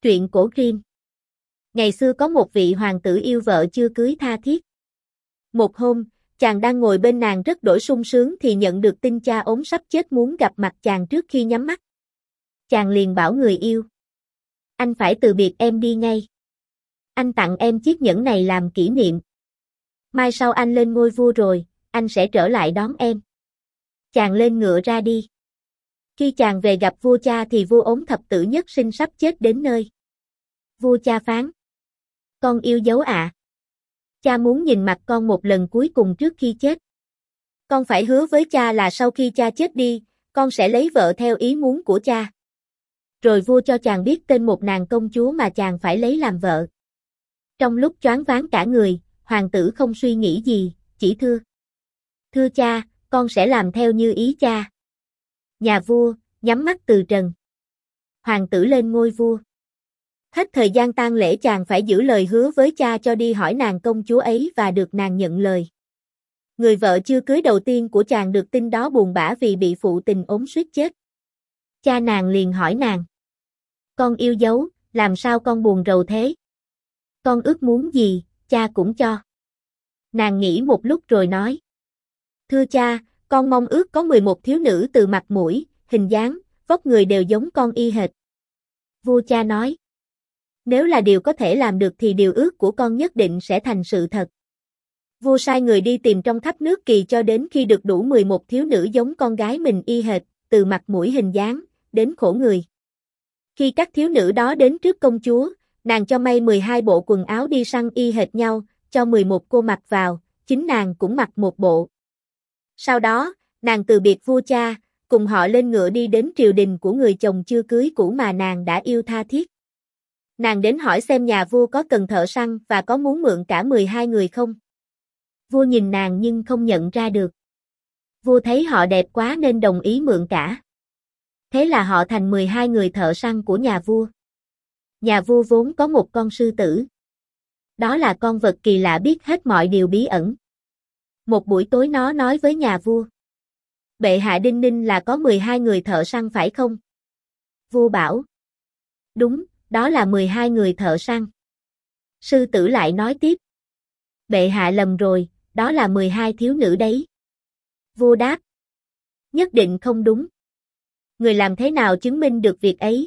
Truyện cổ Grimm. Ngày xưa có một vị hoàng tử yêu vợ chưa cưới tha thiết. Một hôm, chàng đang ngồi bên nàng rất đổi sung sướng thì nhận được tin cha ốm sắp chết muốn gặp mặt chàng trước khi nhắm mắt. Chàng liền bảo người yêu: "Anh phải từ biệt em đi ngay. Anh tặng em chiếc nhẫn này làm kỷ niệm. Mai sau anh lên ngôi vua rồi, anh sẽ trở lại đón em." Chàng lên ngựa ra đi. Khi chàng về gặp vua cha thì vua ốm thập tử nhất sinh sắp chết đến nơi. Vua cha phán: "Con yêu dấu ạ. Cha muốn nhìn mặt con một lần cuối cùng trước khi chết. Con phải hứa với cha là sau khi cha chết đi, con sẽ lấy vợ theo ý muốn của cha." Rồi vua cho chàng biết tên một nàng công chúa mà chàng phải lấy làm vợ. Trong lúc choáng váng cả người, hoàng tử không suy nghĩ gì, chỉ thưa: "Thưa cha, con sẽ làm theo như ý cha." Nhà vua nhắm mắt từ trần. Hoàng tử lên ngôi vua. Hết thời gian tang lễ chàng phải giữ lời hứa với cha cho đi hỏi nàng công chúa ấy và được nàng nhận lời. Người vợ chưa cưới đầu tiên của chàng được tin đó buồn bã vì bị phụ tình ốm suýt chết. Cha nàng liền hỏi nàng: "Con yêu dấu, làm sao con buồn rầu thế? Con ước muốn gì, cha cũng cho." Nàng nghĩ một lúc rồi nói: "Thưa cha, con mong ước có 11 thiếu nữ từ mặt mũi, hình dáng, vóc người đều giống con y hệt." Vua cha nói: "Nếu là điều có thể làm được thì điều ước của con nhất định sẽ thành sự thật." Vua sai người đi tìm trong khắp nước Kỳ cho đến khi được đủ 11 thiếu nữ giống con gái mình y hệt, từ mặt mũi hình dáng, đến khổ người. Khi các thiếu nữ đó đến trước công chúa, nàng cho may 12 bộ quần áo đi săn y hệt nhau, cho 11 cô mặc vào, chính nàng cũng mặc một bộ. Sau đó, nàng từ biệt vua cha, cùng họ lên ngựa đi đến triều đình của người chồng chưa cưới cũ mà nàng đã yêu tha thiết. Nàng đến hỏi xem nhà vua có cần thợ săn và có muốn mượn cả 12 người không. Vua nhìn nàng nhưng không nhận ra được. Vua thấy họ đẹp quá nên đồng ý mượn cả. Thế là họ thành 12 người thợ săn của nhà vua. Nhà vua vốn có một con sư tử. Đó là con vật kỳ lạ biết hết mọi điều bí ẩn. Một buổi tối nó nói với nhà vua: "Bệ hạ đinh ninh là có 12 người thợ săn phải không?" Vua bảo: "Đúng, đó là 12 người thợ săn." Sư tử lại nói tiếp: "Bệ hạ lầm rồi, đó là 12 thiếu nữ đấy." Vua đáp: "Nhất định không đúng. Người làm thế nào chứng minh được việc ấy?"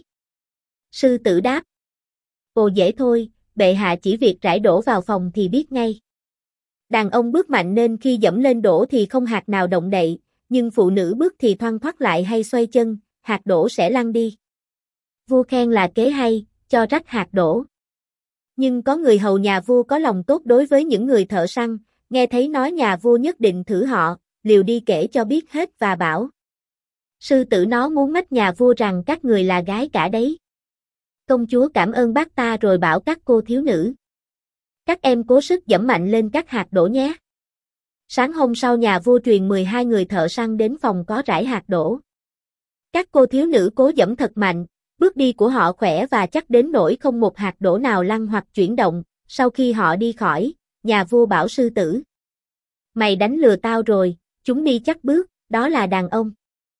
Sư tử đáp: "Ồ dễ thôi, bệ hạ chỉ việc rải đổ vào phòng thì biết ngay." Đàn ông bước mạnh nên khi dẫm lên đổ thì không hạt nào động đậy, nhưng phụ nữ bước thì thoăn thoắt lại hay xoay chân, hạt đổ sẽ lăn đi. Vua khen là kế hay, cho rắc hạt đổ. Nhưng có người hầu nhà vua có lòng tốt đối với những người thợ săn, nghe thấy nói nhà vua nhất định thử họ, liều đi kể cho biết hết và bảo: "Sư tử nó muốn mách nhà vua rằng các người là gái cả đấy. Công chúa cảm ơn bác ta rồi bảo các cô thiếu nữ: các em cố sức giẫm mạnh lên các hạt đổ nhé." Sáng hôm sau nhà vua truyền 12 người thợ săn đến phòng có rải hạt đổ. Các cô thiếu nữ cố giẫm thật mạnh, bước đi của họ khỏe và chắc đến nỗi không một hạt đổ nào lăn hoặc chuyển động. Sau khi họ đi khỏi, nhà vua bảo sư tử: "Mày đánh lừa tao rồi, chúng đi chắc bước, đó là đàn ông."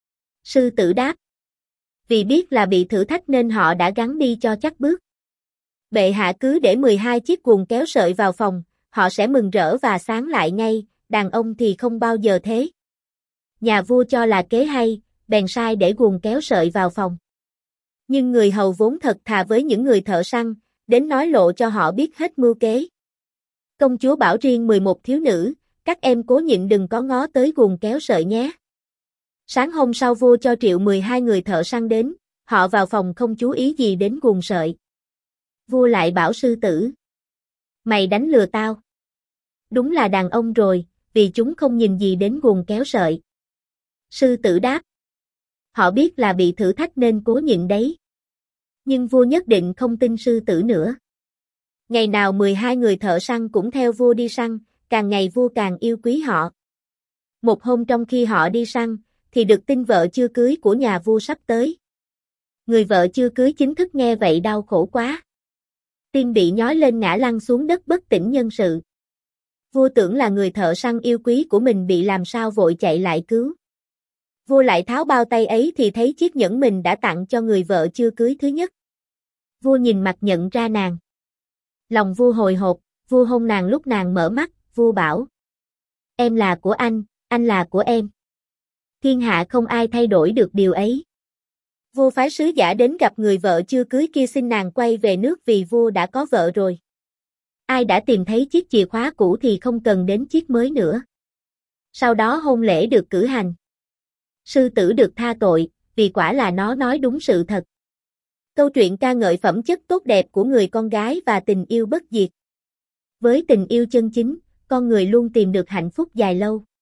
Sư tử đáp: "Vì biết là bị thử thách nên họ đã gắng đi cho chắc bước. Bệ hạ cứ để 12 chiếc guồng kéo sợi vào phòng, họ sẽ mừng rỡ và sáng lại ngay, đàn ông thì không bao giờ thế." Nhà vua cho là kế hay, bèn sai để guồng kéo sợi vào phòng. Nhưng người hầu vốn thật thà với những người thợ săn, đến nói lộ cho họ biết hết mưu kế. Công chúa bảo riêng 11 thiếu nữ: "Các em cố nhịn đừng có ngó tới guồng kéo sợi nhé." Sáng hôm sau vua cho triệu 12 người thợ săn đến, họ vào phòng không chú ý gì đến guồng sợi. Vua lại bảo sư tử: "Mày đánh lừa tao. Đúng là đàn ông rồi, vì chúng không nhìn gì đến guồng kéo sợi." Sư tử đáp: "Họ biết là bị thử thách nên cố nhịn đấy." Nhưng vua nhất định không tin sư tử nữa. Ngày nào 12 người thợ săn cũng theo vua đi săn, càng ngày vua càng yêu quý họ. Một hôm trong khi họ đi săn, thì được tin vợ chưa cưới của nhà vua sắp tới. Người vợ chưa cưới chính thức nghe vậy đau khổ quá. Tim bị nhói lên ngã lăn xuống đất bất tỉnh nhân sự. Vua tưởng là người thợ săn yêu quý của mình bị làm sao vội chạy lại cứu. Vua lại tháo bao tay ấy thì thấy chiếc nhẫn mình đã tặng cho người vợ chưa cưới thứ nhất. Vua nhìn mặt nhận ra nàng. Lòng vua hồi hộp, vua hôn nàng lúc nàng mở mắt, vua bảo. Em là của anh là của em. Thiên hạ không ai thay đổi được điều ấy. Vua phái sứ giả đến gặp người vợ chưa cưới kia xin nàng quay về nước vì vua đã có vợ rồi. Ai đã tìm thấy chiếc chìa khóa cũ thì không cần đến chiếc mới nữa. Sau đó hôn lễ được cử hành. Sư tử được tha tội, vì quả là nó nói đúng sự thật. Câu chuyện ca ngợi phẩm chất tốt đẹp của người con gái và tình yêu bất diệt. Với tình yêu chân chính, con người luôn tìm được hạnh phúc dài lâu.